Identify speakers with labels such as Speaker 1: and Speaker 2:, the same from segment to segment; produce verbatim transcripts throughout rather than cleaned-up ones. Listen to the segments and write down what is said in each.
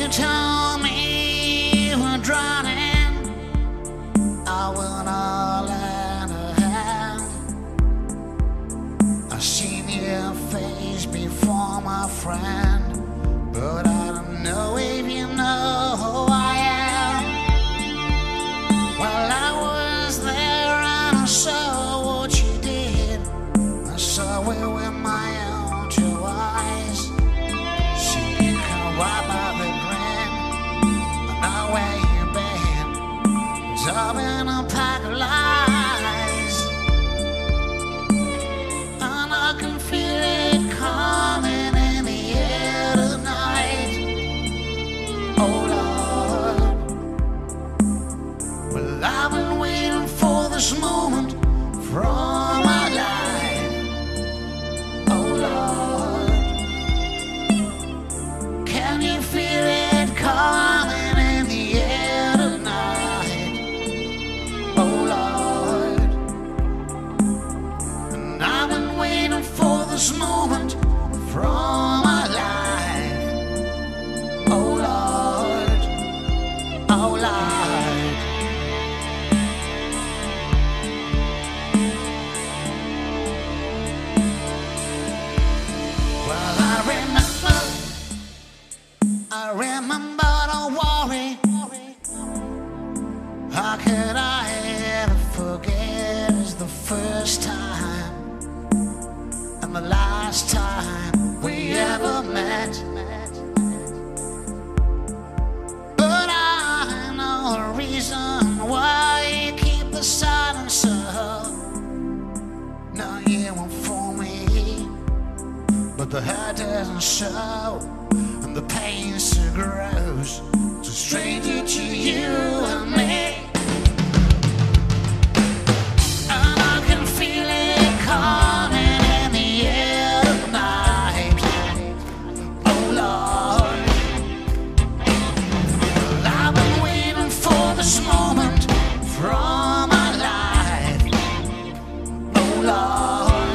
Speaker 1: told me you were drowning, I will not lend a hand. I've seen your face before, my friend, but I don't know if you know who I am. Well, I was there and I saw what you did. I saw it with my own two eyes. See you come right by the grin. I know where you've been. It's been a pack of lies, and I can feel it coming in the air tonight. Oh Lord, well, I've been waiting for this moment for all my life. Oh Lord, can you feel it coming in the air tonight? Oh Lord, and I've been waiting for this moment for all my life. Oh Lord, oh Lord. Well, I remember, I remember, don't worry. How could I ever forget? It's the first time and the last time we ever met. But I know a reason why you keep the silence up. No, you won't fool me, but the hurt doesn't show, and the pain still grows. It's a stranger to you and me, and I can feel it coming in the air tonight. Oh Lord, well, I've been waiting for this moment for all my life. Oh Lord,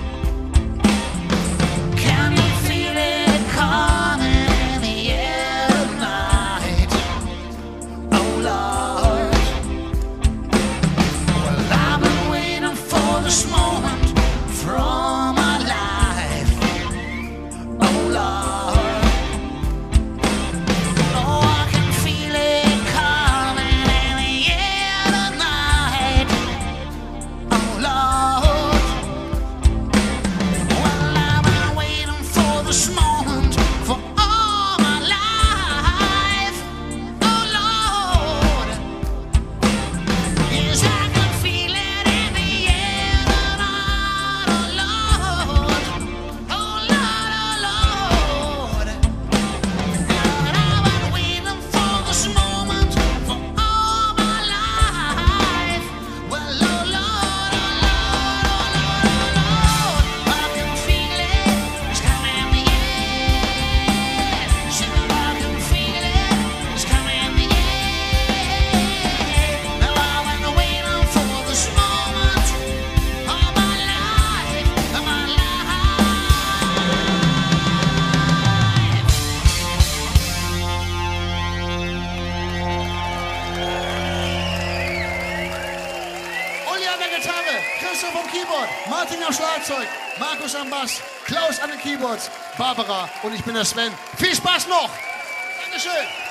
Speaker 1: can you feel it coming in the air tonight? Oh Lord, well, I've been waiting for this moment for all my life. Oh Lord, oh, I can feel it coming in the air tonight. Oh Lord, well, I've been waiting for this moment for all my life. Oh Lord, yes, I can feel it in the air tonight. Oh Lord, oh Lord, oh Lord, and I've been waiting for this moment for all my life. Well, oh Lord, oh Lord, oh Lord, oh Lord, I can feel it, it's coming in the air. Sure, I can feel it, it's coming in the air. Now I've been waiting for this moment all my life, all my life. Uli an der Gitarre, Christoph am Keyboard, Martin am Schlagzeug, Markus am Bass, Klaus an den Keyboards, Barbara und ich bin der Sven. Viel Spaß noch! Dankeschön!